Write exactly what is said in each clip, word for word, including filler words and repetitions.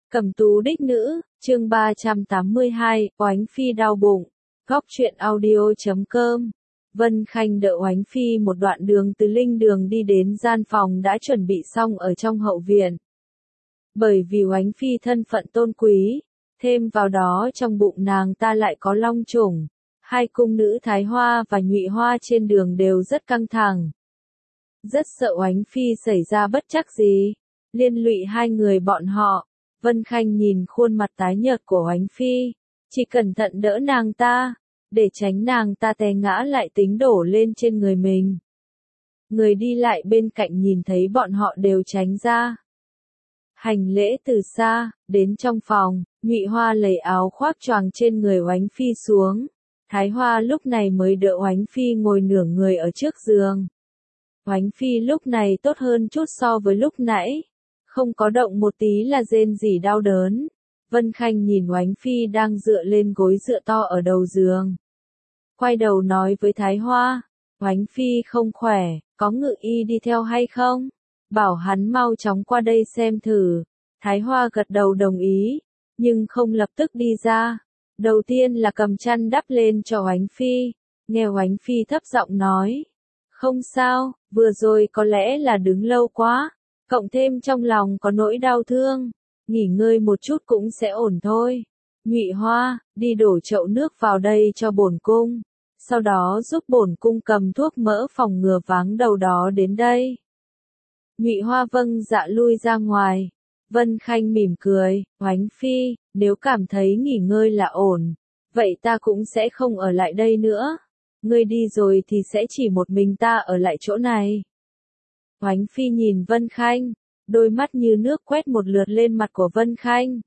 Cẩm tú đích nữ, chương ba trăm tám mươi hai, Oánh Phi đau bụng. Góc truyện audio chấm com. Vân Khanh đỡ Oánh Phi một đoạn đường từ linh đường đi đến gian phòng đã chuẩn bị xong ở trong hậu viện. Bởi vì Oánh Phi thân phận tôn quý, thêm vào đó trong bụng nàng ta lại có long chủng, hai cung nữ Thái Hoa và Nhụy Hoa trên đường đều rất căng thẳng. Rất sợ Oánh Phi xảy ra bất trắc gì, liên lụy hai người bọn họ. Vân Khanh nhìn khuôn mặt tái nhợt của Oánh Phi, chỉ cẩn thận đỡ nàng ta, để tránh nàng ta té ngã lại tính đổ lên trên người mình. Người đi lại bên cạnh nhìn thấy bọn họ đều tránh ra. Hành lễ từ xa, đến trong phòng, Nhụy Hoa lấy áo khoác choàng trên người Oánh Phi xuống. Thái Hoa lúc này mới đỡ Oánh Phi ngồi nửa người ở trước giường. Oánh Phi lúc này tốt hơn chút so với lúc nãy. Không có động một tí là rên rỉ đau đớn. Vân Khanh nhìn Oánh Phi đang dựa lên gối dựa to ở đầu giường. Quay đầu nói với Thái Hoa, Oánh Phi không khỏe, có ngự y đi theo hay không? Bảo hắn mau chóng qua đây xem thử. Thái Hoa gật đầu đồng ý, nhưng không lập tức đi ra. Đầu tiên là cầm chăn đắp lên cho Oánh Phi, nghe Oánh Phi thấp giọng nói. Không sao, vừa rồi có lẽ là đứng lâu quá. Cộng thêm trong lòng có nỗi đau thương, nghỉ ngơi một chút cũng sẽ ổn thôi. Nhụy Hoa, đi đổ chậu nước vào đây cho bổn cung, sau đó giúp bổn cung cầm thuốc mỡ phòng ngừa váng đầu đó đến đây. Nhụy Hoa vâng dạ lui ra ngoài. Vân Khanh mỉm cười, Oánh Phi, nếu cảm thấy nghỉ ngơi là ổn, vậy ta cũng sẽ không ở lại đây nữa. Ngươi đi rồi thì sẽ chỉ một mình ta ở lại chỗ này. Oánh Phi nhìn Vân Khanh, đôi mắt như nước quét một lượt lên mặt của Vân Khanh.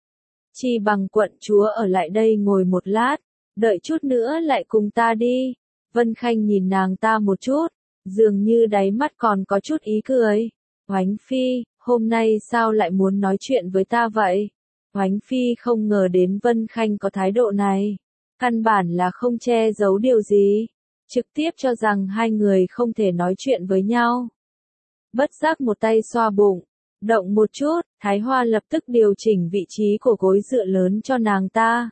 Chi bằng quận chúa ở lại đây ngồi một lát, đợi chút nữa lại cùng ta đi. Vân Khanh nhìn nàng ta một chút, dường như đáy mắt còn có chút ý cười. Oánh Phi, hôm nay sao lại muốn nói chuyện với ta vậy? Oánh Phi không ngờ đến Vân Khanh có thái độ này. Căn bản là không che giấu điều gì, trực tiếp cho rằng hai người không thể nói chuyện với nhau. Bất giác một tay xoa bụng, động một chút, Thái Hoa lập tức điều chỉnh vị trí của gối dựa lớn cho nàng ta.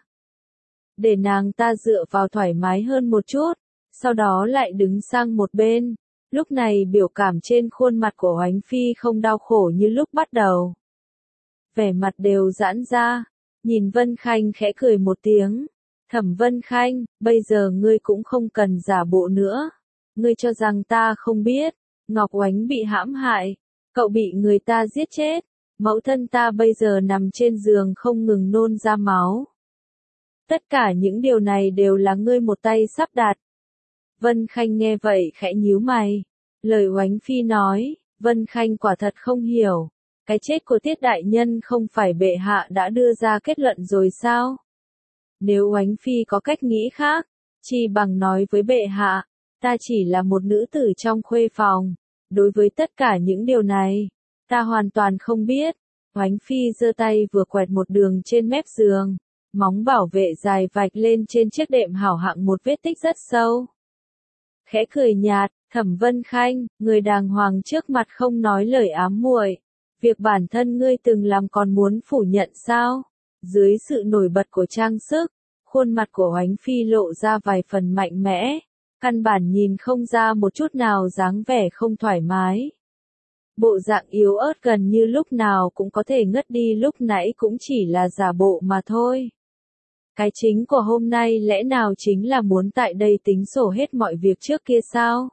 Để nàng ta dựa vào thoải mái hơn một chút, sau đó lại đứng sang một bên. Lúc này biểu cảm trên khuôn mặt của Oánh Phi không đau khổ như lúc bắt đầu. Vẻ mặt đều giãn ra, nhìn Vân Khanh khẽ cười một tiếng. Thẩm Vân Khanh, bây giờ ngươi cũng không cần giả bộ nữa. Ngươi cho rằng ta không biết. Ngọc Oánh bị hãm hại, cậu bị người ta giết chết, mẫu thân ta bây giờ nằm trên giường không ngừng nôn ra máu. Tất cả những điều này đều là ngươi một tay sắp đặt. Vân Khanh nghe vậy khẽ nhíu mày. Lời Oánh Phi nói, Vân Khanh quả thật không hiểu. Cái chết của Tiết đại nhân không phải bệ hạ đã đưa ra kết luận rồi sao? Nếu Oánh Phi có cách nghĩ khác, chi bằng nói với bệ hạ. Ta chỉ là một nữ tử trong khuê phòng. Đối với tất cả những điều này, ta hoàn toàn không biết. Oánh Phi giơ tay vừa quẹt một đường trên mép giường. Móng bảo vệ dài vạch lên trên chiếc đệm hảo hạng một vết tích rất sâu. Khẽ cười nhạt, Thẩm Vân Khanh, người đàng hoàng trước mặt không nói lời ám muội. Việc bản thân ngươi từng làm còn muốn phủ nhận sao? Dưới sự nổi bật của trang sức, khuôn mặt của Oánh Phi lộ ra vài phần mạnh mẽ. Căn bản nhìn không ra một chút nào dáng vẻ không thoải mái. Bộ dạng yếu ớt gần như lúc nào cũng có thể ngất đi lúc nãy cũng chỉ là giả bộ mà thôi. Cái chính của hôm nay lẽ nào chính là muốn tại đây tính sổ hết mọi việc trước kia sao?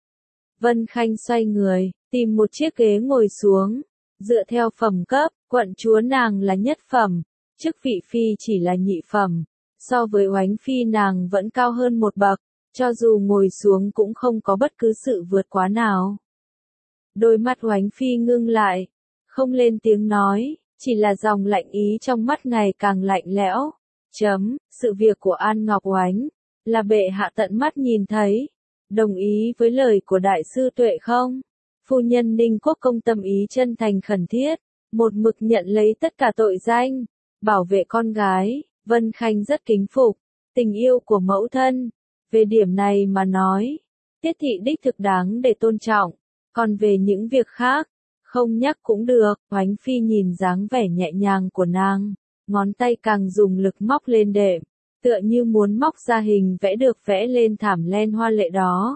Vân Khanh xoay người, tìm một chiếc ghế ngồi xuống. Dựa theo phẩm cấp, quận chúa nàng là nhất phẩm, chức vị phi chỉ là nhị phẩm. So với Oánh Phi nàng vẫn cao hơn một bậc. Cho dù ngồi xuống cũng không có bất cứ sự vượt quá nào. Đôi mắt Oánh Phi ngưng lại, không lên tiếng nói, chỉ là dòng lạnh ý trong mắt ngày càng lạnh lẽo. Chấm, sự việc của An Ngọc Oánh, là bệ hạ tận mắt nhìn thấy. Đồng ý với lời của đại sư Tuệ không? Phu nhân Ninh Quốc công tâm ý chân thành khẩn thiết, một mực nhận lấy tất cả tội danh, bảo vệ con gái. Vân Khanh rất kính phục, tình yêu của mẫu thân. Về điểm này mà nói, Tiết thị đích thực đáng để tôn trọng, còn về những việc khác, Không nhắc cũng được, Oánh Phi nhìn dáng vẻ nhẹ nhàng của nàng, ngón tay càng dùng lực móc lên đệm, tựa như muốn móc ra hình vẽ được vẽ lên thảm len hoa lệ đó.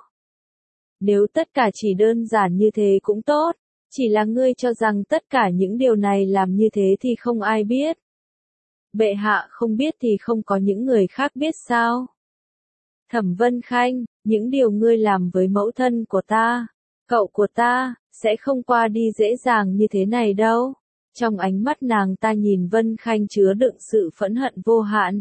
Nếu tất cả chỉ đơn giản như thế cũng tốt, chỉ là ngươi cho rằng tất cả những điều này làm như thế thì không ai biết. Bệ hạ không biết thì không có những người khác biết sao? Thẩm Vân Khanh, những điều ngươi làm với mẫu thân của ta, cậu của ta, sẽ không qua đi dễ dàng như thế này đâu. Trong ánh mắt nàng ta nhìn Vân Khanh chứa đựng sự phẫn hận vô hạn.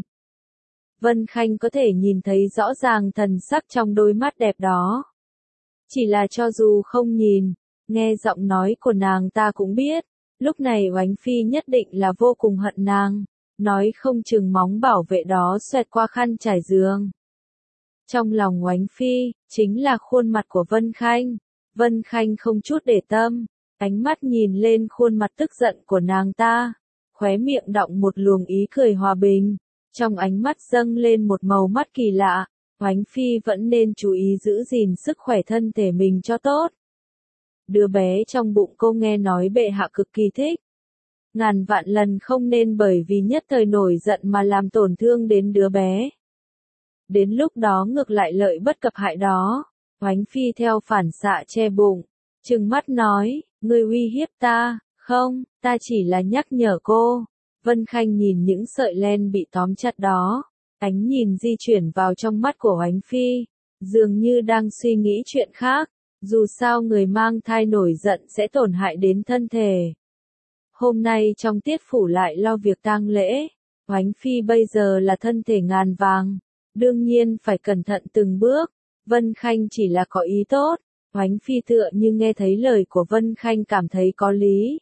Vân Khanh có thể nhìn thấy rõ ràng thần sắc trong đôi mắt đẹp đó. Chỉ là cho dù không nhìn, nghe giọng nói của nàng ta cũng biết, lúc này Oánh Phi nhất định là vô cùng hận nàng, nói không chừng móng bảo vệ đó xoẹt qua khăn trải giường. Trong lòng Oánh Phi, chính là khuôn mặt của Vân Khanh. Vân Khanh không chút để tâm, ánh mắt nhìn lên khuôn mặt tức giận của nàng ta, khóe miệng đọng một luồng ý cười hòa bình, trong ánh mắt dâng lên một màu mắt kỳ lạ. Oánh Phi vẫn nên chú ý giữ gìn sức khỏe thân thể mình cho tốt. Đứa bé trong bụng cô nghe nói bệ hạ cực kỳ thích. Ngàn vạn lần không nên bởi vì nhất thời nổi giận mà làm tổn thương đến đứa bé. Đến lúc đó ngược lại lợi bất cập hại đó. Oánh Phi theo phản xạ che bụng, trừng mắt nói, ngươi uy hiếp ta, không, ta chỉ là nhắc nhở cô. Vân Khanh nhìn những sợi len bị tóm chặt đó, ánh nhìn di chuyển vào trong mắt của Oánh Phi, dường như đang suy nghĩ chuyện khác, dù sao người mang thai nổi giận sẽ tổn hại đến thân thể. Hôm nay trong tiết phủ lại lo việc tang lễ, Oánh Phi bây giờ là thân thể ngàn vàng, đương nhiên phải cẩn thận từng bước. Vân Khanh chỉ là có ý tốt, Oánh Phi tựa như nghe thấy lời của Vân Khanh cảm thấy có lý.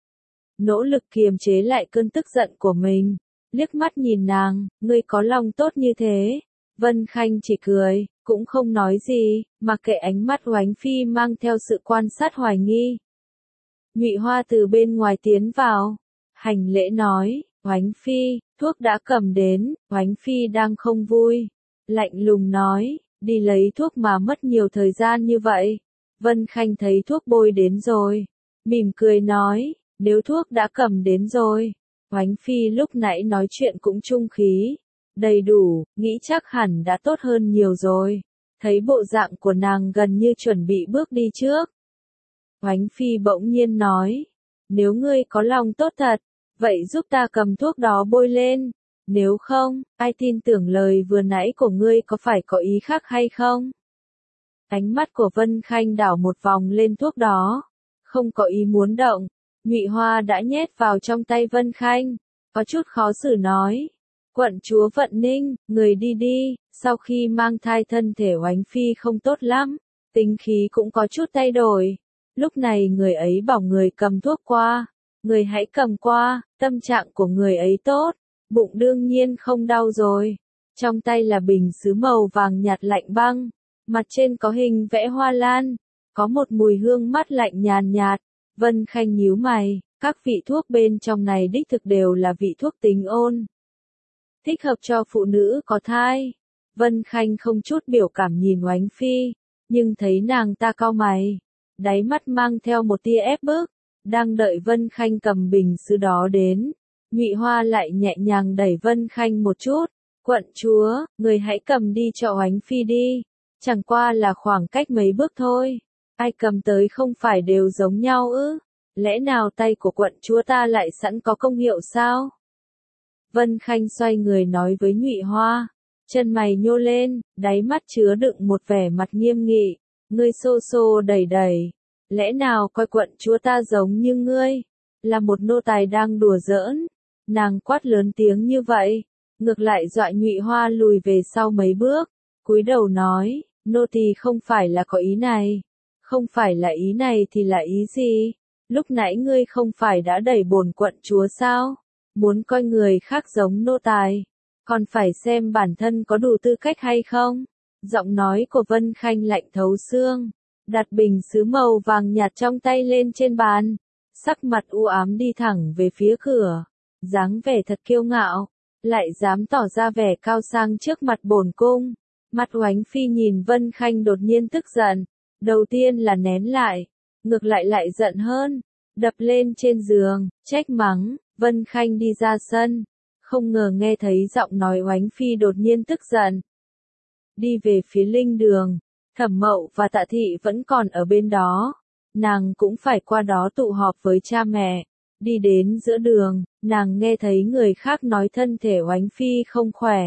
Nỗ lực kiềm chế lại cơn tức giận của mình, liếc mắt nhìn nàng, ngươi có lòng tốt như thế. Vân Khanh chỉ cười, cũng không nói gì, mặc kệ ánh mắt Oánh Phi mang theo sự quan sát hoài nghi. Ngụy Hoa từ bên ngoài tiến vào, hành lễ nói, Oánh Phi, thuốc đã cầm đến. Oánh Phi đang không vui, lạnh lùng nói, đi lấy thuốc mà mất nhiều thời gian như vậy. Vân Khanh thấy thuốc bôi đến rồi, mỉm cười nói, nếu thuốc đã cầm đến rồi. Oánh Phi lúc nãy nói chuyện cũng trung khí, đầy đủ, nghĩ chắc hẳn đã tốt hơn nhiều rồi. Thấy bộ dạng của nàng gần như chuẩn bị bước đi trước. Oánh Phi bỗng nhiên nói, nếu ngươi có lòng tốt thật, vậy giúp ta cầm thuốc đó bôi lên. Nếu không, ai tin tưởng lời vừa nãy của ngươi có phải có ý khác hay không? Ánh mắt của Vân Khanh đảo một vòng lên thuốc đó, không có ý muốn động. Ngụy Hoa đã nhét vào trong tay Vân Khanh, có chút khó xử nói, quận chúa Vận Ninh, người đi đi. Sau khi mang thai thân thể Oánh Phi không tốt lắm, tính khí cũng có chút thay đổi. Lúc này người ấy bảo người cầm thuốc qua, người hãy cầm qua, tâm trạng của người ấy tốt, bụng đương nhiên không đau rồi. Trong tay là bình sứ màu vàng nhạt lạnh băng, mặt trên có hình vẽ hoa lan, có một mùi hương mát lạnh nhàn nhạt. Vân Khanh nhíu mày, các vị thuốc bên trong này đích thực đều là vị thuốc tính ôn, thích hợp cho phụ nữ có thai. Vân Khanh không chút biểu cảm nhìn Oánh Phi, nhưng thấy nàng ta cau mày, đáy mắt mang theo một tia ép bức, đang đợi Vân Khanh cầm bình sứ đó đến. Ngụy Hoa lại nhẹ nhàng đẩy Vân Khanh một chút, quận chúa, người hãy cầm đi cho Oánh Phi đi, chẳng qua là khoảng cách mấy bước thôi, ai cầm tới không phải đều giống nhau ư, lẽ nào tay của quận chúa ta lại sẵn có công hiệu sao? Vân Khanh xoay người nói với Ngụy Hoa, chân mày nhô lên, đáy mắt chứa đựng một vẻ mặt nghiêm nghị, ngươi xô xô đẩy đẩy, lẽ nào coi quận chúa ta giống như ngươi, là một nô tài đang đùa giỡn? Nàng quát lớn tiếng như vậy, ngược lại dọa Ngụy Hoa lùi về sau mấy bước, cúi đầu nói, nô tỳ không phải là có ý này, không phải là ý này thì là ý gì? Lúc nãy ngươi không phải đã đẩy bổn quận chúa sao? Muốn coi người khác giống nô tài, còn phải xem bản thân có đủ tư cách hay không? Giọng nói của Vân Khanh lạnh thấu xương, đặt bình sứ màu vàng nhạt trong tay lên trên bàn, sắc mặt u ám đi thẳng về phía cửa, dáng vẻ thật kiêu ngạo, lại dám tỏ ra vẻ cao sang trước mặt bổn cung. Mặt Oánh Phi nhìn Vân Khanh đột nhiên tức giận, đầu tiên là nén lại, ngược lại lại giận hơn, đập lên trên giường, trách mắng. Vân Khanh đi ra sân, không ngờ nghe thấy giọng nói Oánh Phi đột nhiên tức giận. Đi về phía linh đường, Thẩm Mậu và Tạ Thị vẫn còn ở bên đó, nàng cũng phải qua đó tụ họp với cha mẹ. Đi đến giữa đường, nàng nghe thấy người khác nói thân thể Oánh Phi không khỏe.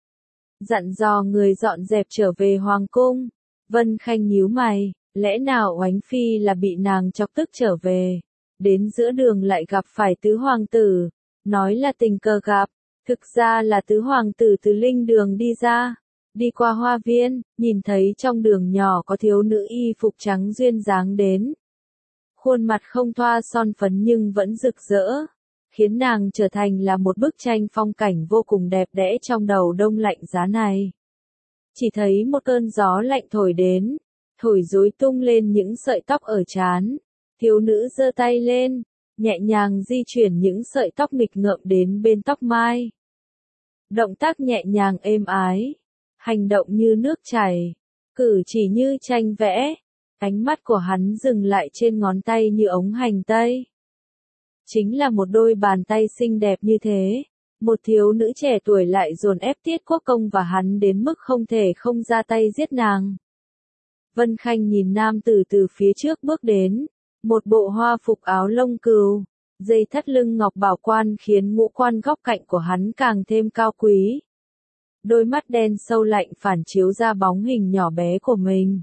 Dặn dò người dọn dẹp trở về hoàng cung. Vân Khanh nhíu mày, lẽ nào Oánh Phi là bị nàng chọc tức trở về. Đến giữa đường lại gặp phải tứ hoàng tử, nói là tình cờ gặp, thực ra là tứ hoàng tử từ linh đường đi ra. Đi qua hoa viên, nhìn thấy trong đường nhỏ có thiếu nữ y phục trắng duyên dáng đến. Khuôn mặt không thoa son phấn nhưng vẫn rực rỡ, khiến nàng trở thành là một bức tranh phong cảnh vô cùng đẹp đẽ trong đầu đông lạnh giá này. Chỉ thấy một cơn gió lạnh thổi đến, thổi rối tung lên những sợi tóc ở trán. Thiếu nữ giơ tay lên, nhẹ nhàng di chuyển những sợi tóc nghịch ngợm đến bên tóc mai. Động tác nhẹ nhàng êm ái, hành động như nước chảy, cử chỉ như tranh vẽ. Ánh mắt của hắn dừng lại trên ngón tay như ống hành tây. Chính là một đôi bàn tay xinh đẹp như thế. Một thiếu nữ trẻ tuổi lại dồn ép Tiết Quốc Công và hắn đến mức không thể không ra tay giết nàng. Vân Khanh nhìn nam tử từ phía trước bước đến. Một bộ hoa phục áo lông cừu, dây thắt lưng ngọc bảo quan khiến ngũ quan góc cạnh của hắn càng thêm cao quý. Đôi mắt đen sâu lạnh phản chiếu ra bóng hình nhỏ bé của mình.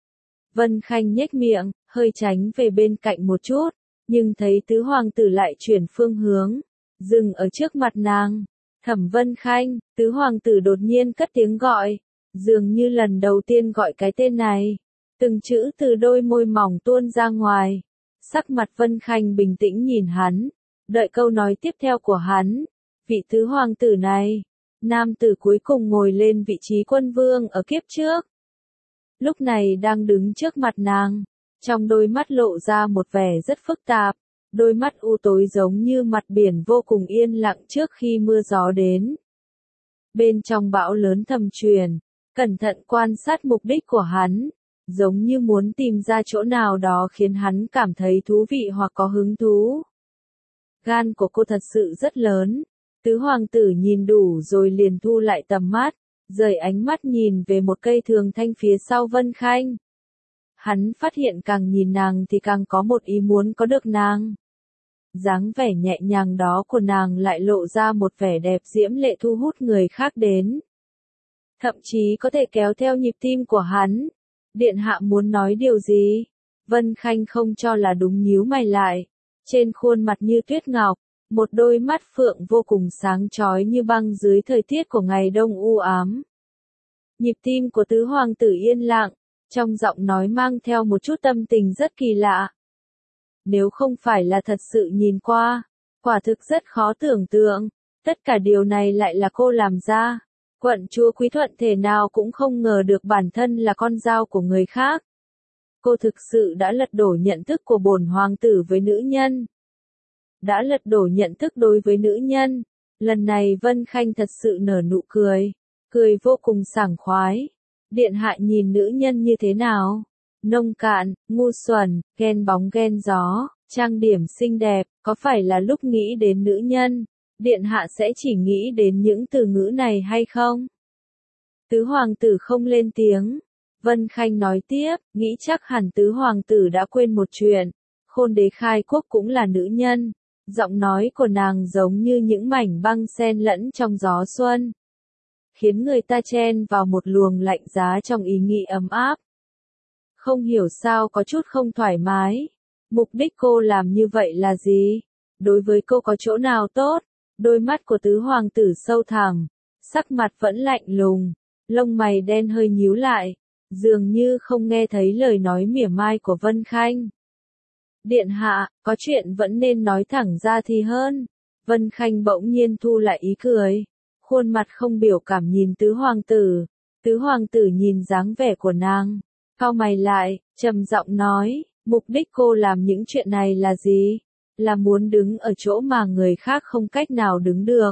Vân Khanh nhếch miệng, hơi tránh về bên cạnh một chút, nhưng thấy tứ hoàng tử lại chuyển phương hướng, dừng ở trước mặt nàng. Thẩm Vân Khanh, tứ hoàng tử đột nhiên cất tiếng gọi, dường như lần đầu tiên gọi cái tên này. Từng chữ từ đôi môi mỏng tuôn ra ngoài. Sắc mặt Vân Khanh bình tĩnh nhìn hắn, đợi câu nói tiếp theo của hắn. Vị tứ hoàng tử này, nam tử cuối cùng ngồi lên vị trí quân vương ở kiếp trước. Lúc này đang đứng trước mặt nàng, trong đôi mắt lộ ra một vẻ rất phức tạp, đôi mắt u tối giống như mặt biển vô cùng yên lặng trước khi mưa gió đến. Bên trong bão lớn thầm truyền, cẩn thận quan sát mục đích của hắn, giống như muốn tìm ra chỗ nào đó khiến hắn cảm thấy thú vị hoặc có hứng thú. Gan của cô thật sự rất lớn. Tứ hoàng tử nhìn đủ rồi liền thu lại tầm mắt, rời ánh mắt nhìn về một cây thường thanh phía sau Vân Khanh. Hắn phát hiện càng nhìn nàng thì càng có một ý muốn có được nàng. Dáng vẻ nhẹ nhàng đó của nàng lại lộ ra một vẻ đẹp diễm lệ thu hút người khác đến. Thậm chí có thể kéo theo nhịp tim của hắn. Điện hạ muốn nói điều gì? Vân Khanh không cho là đúng nhíu mày lại. Trên khuôn mặt như tuyết ngọc, một đôi mắt phượng vô cùng sáng chói như băng dưới thời tiết của ngày đông u ám. Nhịp tim của tứ hoàng tử yên lặng, trong giọng nói mang theo một chút tâm tình rất kỳ lạ. Nếu không phải là thật sự nhìn qua, quả thực rất khó tưởng tượng, tất cả điều này lại là cô làm ra. Quận chúa Quý Thuận thể nào cũng không ngờ được bản thân là con dao của người khác. Cô thực sự đã lật đổ nhận thức của bổn hoàng tử với nữ nhân. Đã lật đổ nhận thức đối với nữ nhân. Lần này Vân Khanh thật sự nở nụ cười, cười vô cùng sảng khoái. Điện hạ nhìn nữ nhân như thế nào? Nông cạn, ngu xuẩn, ghen bóng ghen gió, trang điểm xinh đẹp, có phải là lúc nghĩ đến nữ nhân, điện hạ sẽ chỉ nghĩ đến những từ ngữ này hay không? Tứ hoàng tử không lên tiếng. Vân Khanh nói tiếp, nghĩ chắc hẳn tứ hoàng tử đã quên một chuyện. Khôn đế khai quốc cũng là nữ nhân. Giọng nói của nàng giống như những mảnh băng xen lẫn trong gió xuân, khiến người ta chen vào một luồng lạnh giá trong ý nghĩ ấm áp. Không hiểu sao có chút không thoải mái. Mục đích cô làm như vậy là gì? Đối với cô có chỗ nào tốt? Đôi mắt của tứ hoàng tử sâu thẳm, sắc mặt vẫn lạnh lùng, lông mày đen hơi nhíu lại, dường như không nghe thấy lời nói mỉa mai của Vân Khanh. Điện hạ, có chuyện vẫn nên nói thẳng ra thì hơn. Vân Khanh bỗng nhiên thu lại ý cười, khuôn mặt không biểu cảm nhìn tứ hoàng tử. Tứ hoàng tử nhìn dáng vẻ của nàng, cau mày lại, trầm giọng nói, mục đích cô làm những chuyện này là gì? Là muốn đứng ở chỗ mà người khác không cách nào đứng được?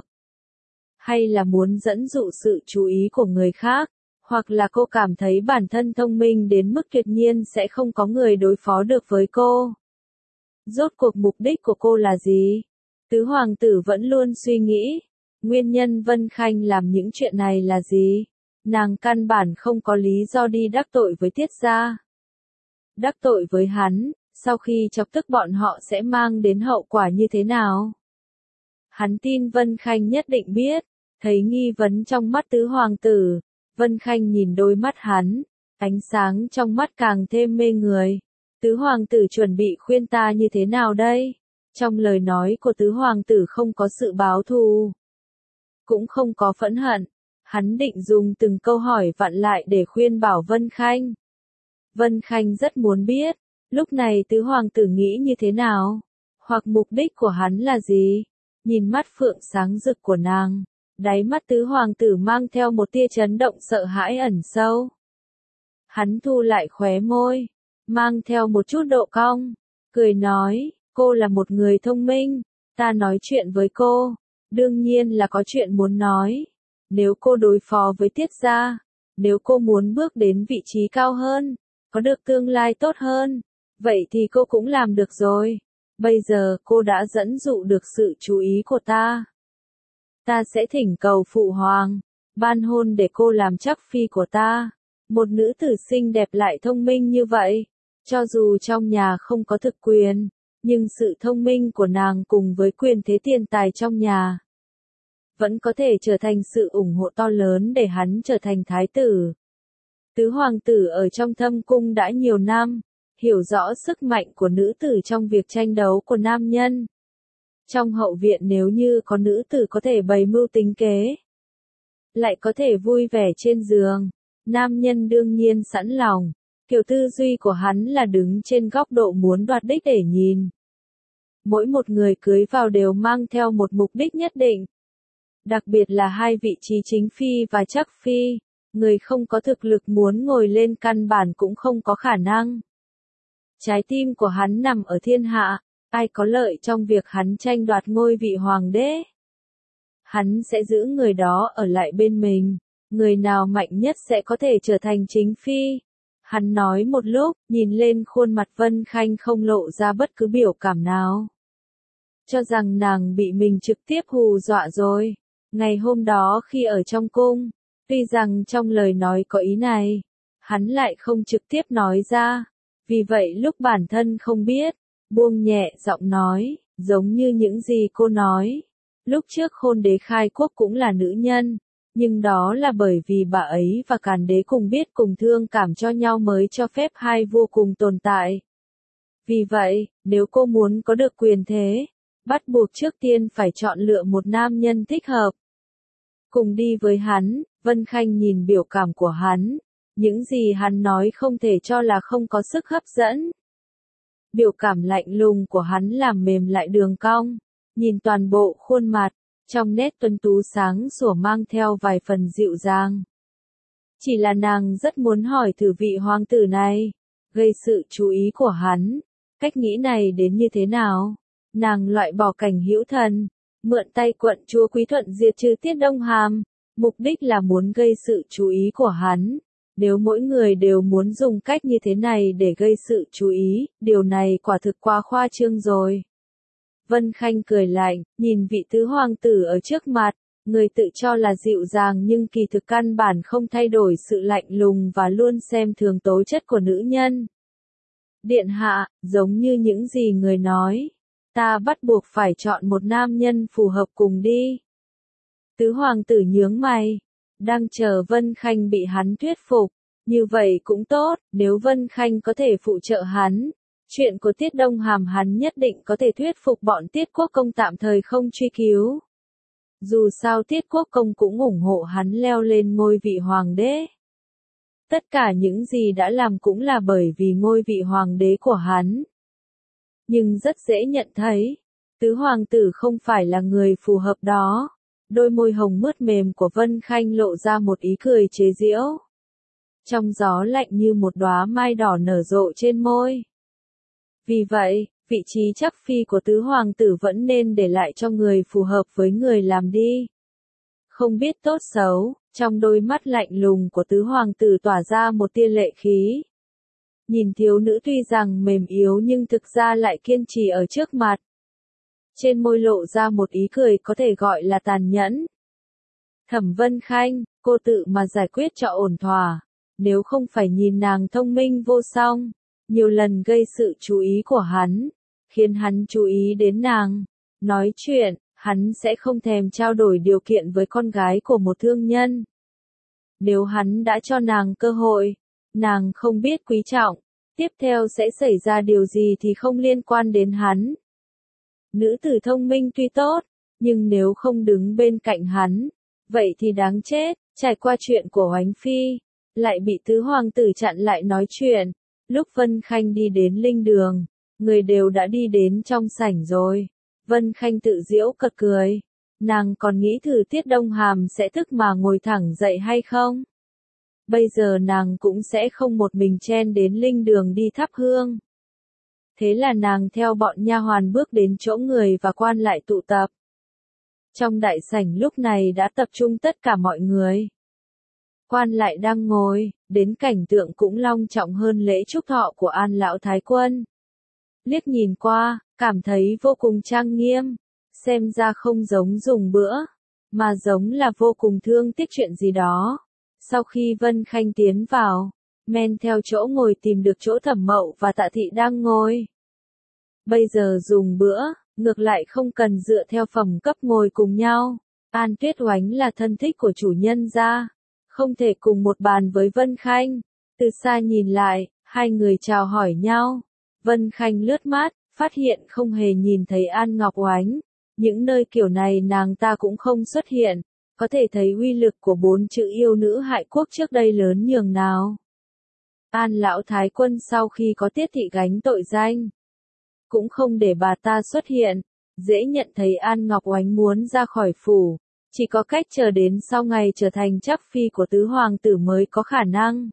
Hay là muốn dẫn dụ sự chú ý của người khác? Hoặc là cô cảm thấy bản thân thông minh đến mức tuyệt nhiên sẽ không có người đối phó được với cô? Rốt cuộc mục đích của cô là gì? Tứ hoàng tử vẫn luôn suy nghĩ, nguyên nhân Vân Khanh làm những chuyện này là gì? Nàng căn bản không có lý do đi đắc tội với Tiết gia. Đắc tội với hắn, sau khi chọc tức bọn họ sẽ mang đến hậu quả như thế nào? Hắn tin Vân Khanh nhất định biết, thấy nghi vấn trong mắt tứ hoàng tử, Vân Khanh nhìn đôi mắt hắn, ánh sáng trong mắt càng thêm mê người. Tứ hoàng tử chuẩn bị khuyên ta như thế nào đây? Trong lời nói của tứ hoàng tử không có sự báo thù, cũng không có phẫn hận, hắn định dùng từng câu hỏi vặn lại để khuyên bảo Vân Khanh. Vân Khanh rất muốn biết, lúc này tứ hoàng tử nghĩ như thế nào, hoặc mục đích của hắn là gì? Nhìn mắt phượng sáng rực của nàng, đáy mắt tứ hoàng tử mang theo một tia chấn động sợ hãi ẩn sâu. Hắn thu lại khóe môi, mang theo một chút độ cong, cười nói, cô là một người thông minh, ta nói chuyện với cô, đương nhiên là có chuyện muốn nói. Nếu cô đối phó với Tiết gia, nếu cô muốn bước đến vị trí cao hơn, có được tương lai tốt hơn, vậy thì cô cũng làm được rồi. Bây giờ cô đã dẫn dụ được sự chú ý của ta. Ta sẽ thỉnh cầu phụ hoàng, ban hôn để cô làm chắc phi của ta. Một nữ tử xinh đẹp lại thông minh như vậy, cho dù trong nhà không có thực quyền, nhưng sự thông minh của nàng cùng với quyền thế tiền tài trong nhà, vẫn có thể trở thành sự ủng hộ to lớn để hắn trở thành thái tử. Tứ hoàng tử ở trong thâm cung đã nhiều năm, hiểu rõ sức mạnh của nữ tử trong việc tranh đấu của nam nhân. Trong hậu viện nếu như có nữ tử có thể bày mưu tính kế, lại có thể vui vẻ trên giường, nam nhân đương nhiên sẵn lòng. Kiểu tư duy của hắn là đứng trên góc độ muốn đoạt đích để nhìn. Mỗi một người cưới vào đều mang theo một mục đích nhất định. Đặc biệt là hai vị trí chính phi và chắc phi, người không có thực lực muốn ngồi lên căn bản cũng không có khả năng. Trái tim của hắn nằm ở thiên hạ, ai có lợi trong việc hắn tranh đoạt ngôi vị hoàng đế. Hắn sẽ giữ người đó ở lại bên mình, người nào mạnh nhất sẽ có thể trở thành chính phi. Hắn nói một lúc, nhìn lên khuôn mặt Vân Khanh không lộ ra bất cứ biểu cảm nào. Cho rằng nàng bị mình trực tiếp hù dọa rồi. Ngày hôm đó khi ở trong cung, tuy rằng trong lời nói có ý này, hắn lại không trực tiếp nói ra. Vì vậy lúc bản thân không biết, buông nhẹ giọng nói, giống như những gì cô nói. Lúc trước Khôn đế khai quốc cũng là nữ nhân, nhưng đó là bởi vì bà ấy và Càn đế cùng biết cùng thương cảm cho nhau mới cho phép hai vua cùng tồn tại. Vì vậy, nếu cô muốn có được quyền thế, bắt buộc trước tiên phải chọn lựa một nam nhân thích hợp. Cùng đi với hắn, Vân Khanh nhìn biểu cảm của hắn, những gì hắn nói không thể cho là không có sức hấp dẫn. Biểu cảm lạnh lùng của hắn làm mềm lại đường cong, nhìn toàn bộ khuôn mặt, trong nét tuấn tú sáng sủa mang theo vài phần dịu dàng. Chỉ là nàng rất muốn hỏi thử vị hoàng tử này, gây sự chú ý của hắn, cách nghĩ này đến như thế nào? Nàng loại bỏ cảnh hữu thần, mượn tay quận chúa Quý Thuận diệt trừ Tiết Đông Hàm, mục đích là muốn gây sự chú ý của hắn. Nếu mỗi người đều muốn dùng cách như thế này để gây sự chú ý, điều này quả thực quá khoa trương rồi. Vân Khanh cười lạnh, nhìn vị tứ hoàng tử ở trước mặt, người tự cho là dịu dàng nhưng kỳ thực căn bản không thay đổi sự lạnh lùng và luôn xem thường tố chất của nữ nhân. Điện hạ, giống như những gì người nói, ta bắt buộc phải chọn một nam nhân phù hợp cùng đi. Tứ hoàng tử nhướng mày, đang chờ Vân Khanh bị hắn thuyết phục, như vậy cũng tốt, nếu Vân Khanh có thể phụ trợ hắn. Chuyện của Tiết Đông Hàm hắn nhất định có thể thuyết phục bọn Tiết Quốc Công tạm thời không truy cứu. Dù sao Tiết Quốc Công cũng ủng hộ hắn leo lên ngôi vị hoàng đế. Tất cả những gì đã làm cũng là bởi vì ngôi vị hoàng đế của hắn. Nhưng rất dễ nhận thấy, tứ hoàng tử không phải là người phù hợp đó. Đôi môi hồng mướt mềm của Vân Khanh lộ ra một ý cười chế giễu. Trong gió lạnh như một đóa mai đỏ nở rộ trên môi. Vì vậy, vị trí chắc phi của tứ hoàng tử vẫn nên để lại cho người phù hợp với người làm đi. Không biết tốt xấu, trong đôi mắt lạnh lùng của tứ hoàng tử tỏa ra một tia lệ khí. nhìn thiếu nữ tuy rằng mềm yếu nhưng thực ra lại kiên trì ở trước mặt. Trên môi lộ ra một ý cười có thể gọi là tàn nhẫn. Thẩm Vân Khanh, cô tự mà giải quyết cho ổn thỏa, nếu không phải nhìn nàng thông minh vô song, nhiều lần gây sự chú ý của hắn, khiến hắn chú ý đến nàng. Nói chuyện, hắn sẽ không thèm trao đổi điều kiện với con gái của một thương nhân. Nếu hắn đã cho nàng cơ hội, nàng không biết quý trọng, tiếp theo sẽ xảy ra điều gì thì không liên quan đến hắn. Nữ tử thông minh tuy tốt, nhưng nếu không đứng bên cạnh hắn, vậy thì đáng chết. Trải qua chuyện của Oánh Phi, lại bị tứ hoàng tử chặn lại nói chuyện. Lúc Vân Khanh đi đến linh đường, người đều đã đi đến trong sảnh rồi. Vân Khanh tự giễu cợt cười. Nàng còn nghĩ thử Tiết Đông Hàm sẽ thức mà ngồi thẳng dậy hay không? Bây giờ nàng cũng sẽ không một mình chen đến linh đường đi thắp hương. Thế là nàng theo bọn nha hoàn bước đến chỗ người và quan lại tụ tập. Trong đại sảnh lúc này đã tập trung tất cả mọi người. Quan lại đang ngồi, đến cảnh tượng cũng long trọng hơn lễ chúc thọ của An lão thái quân. Liếc nhìn qua, cảm thấy vô cùng trang nghiêm, xem ra không giống dùng bữa, mà giống là vô cùng thương tiếc chuyện gì đó. Sau khi Vân Khanh tiến vào, men theo chỗ ngồi tìm được chỗ Thẩm Mậu và Tạ Thị đang ngồi. Bây giờ dùng bữa, ngược lại không cần dựa theo phẩm cấp ngồi cùng nhau. An Tuyết Oánh là thân thích của chủ nhân gia, không thể cùng một bàn với Vân Khanh. Từ xa nhìn lại, hai người chào hỏi nhau. Vân Khanh lướt mắt, phát hiện không hề nhìn thấy An Ngọc Oánh. Những nơi kiểu này nàng ta cũng không xuất hiện, có thể thấy uy lực của bốn chữ yêu nữ hại quốc trước đây lớn nhường nào. An lão thái quân sau khi có Tiết Thị gánh tội danh, cũng không để bà ta xuất hiện, dễ nhận thấy An Ngọc Oánh muốn ra khỏi phủ, chỉ có cách chờ đến sau ngày trở thành chắc phi của tứ hoàng tử mới có khả năng.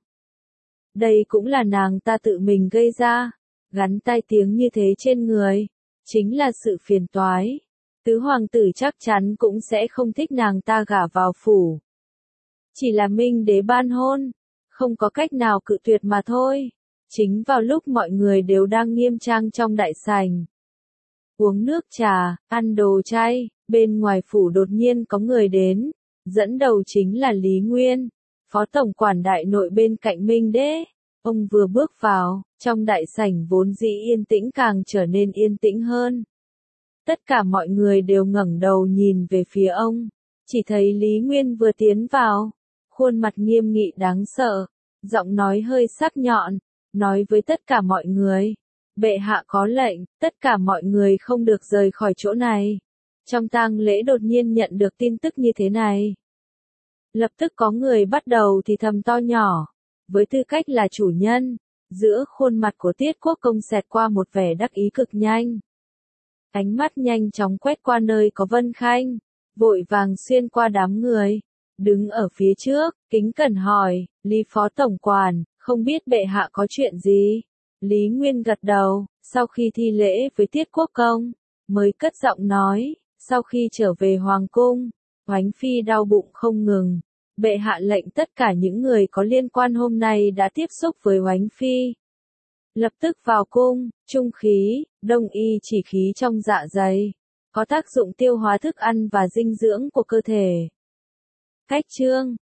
Đây cũng là nàng ta tự mình gây ra, gắn tai tiếng như thế trên người, chính là sự phiền toái. Tứ hoàng tử chắc chắn cũng sẽ không thích nàng ta gả vào phủ. Chỉ là Minh đế ban hôn, không có cách nào cự tuyệt mà thôi. Chính vào lúc mọi người đều đang nghiêm trang trong đại sảnh, uống nước trà, ăn đồ chay, bên ngoài phủ đột nhiên có người đến, dẫn đầu chính là Lý Nguyên, phó tổng quản đại nội bên cạnh Minh đế. Ông vừa bước vào, trong đại sảnh vốn dĩ yên tĩnh càng trở nên yên tĩnh hơn. Tất cả mọi người đều ngẩng đầu nhìn về phía ông, chỉ thấy Lý Nguyên vừa tiến vào, khuôn mặt nghiêm nghị đáng sợ, giọng nói hơi sắc nhọn, nói với tất cả mọi người, bệ hạ có lệnh, tất cả mọi người không được rời khỏi chỗ này. Trong tang lễ đột nhiên nhận được tin tức như thế này. Lập tức có người bắt đầu thì thầm to nhỏ, với tư cách là chủ nhân, giữa khuôn mặt của Tiết Quốc công xẹt qua một vẻ đắc ý cực nhanh. Ánh mắt nhanh chóng quét qua nơi có Vân Khanh, vội vàng xuyên qua đám người, đứng ở phía trước, kính cẩn hỏi, Lý phó tổng quản, không biết bệ hạ có chuyện gì? Lý Nguyên gật đầu, sau khi thi lễ với Tiết Quốc công, mới cất giọng nói, sau khi trở về Hoàng cung, Oánh Phi đau bụng không ngừng. Bệ hạ lệnh tất cả những người có liên quan hôm nay đã tiếp xúc với Oánh Phi lập tức vào cung. Trung khí, đông y chỉ khí trong dạ dày, có tác dụng tiêu hóa thức ăn và dinh dưỡng của cơ thể. Cách chương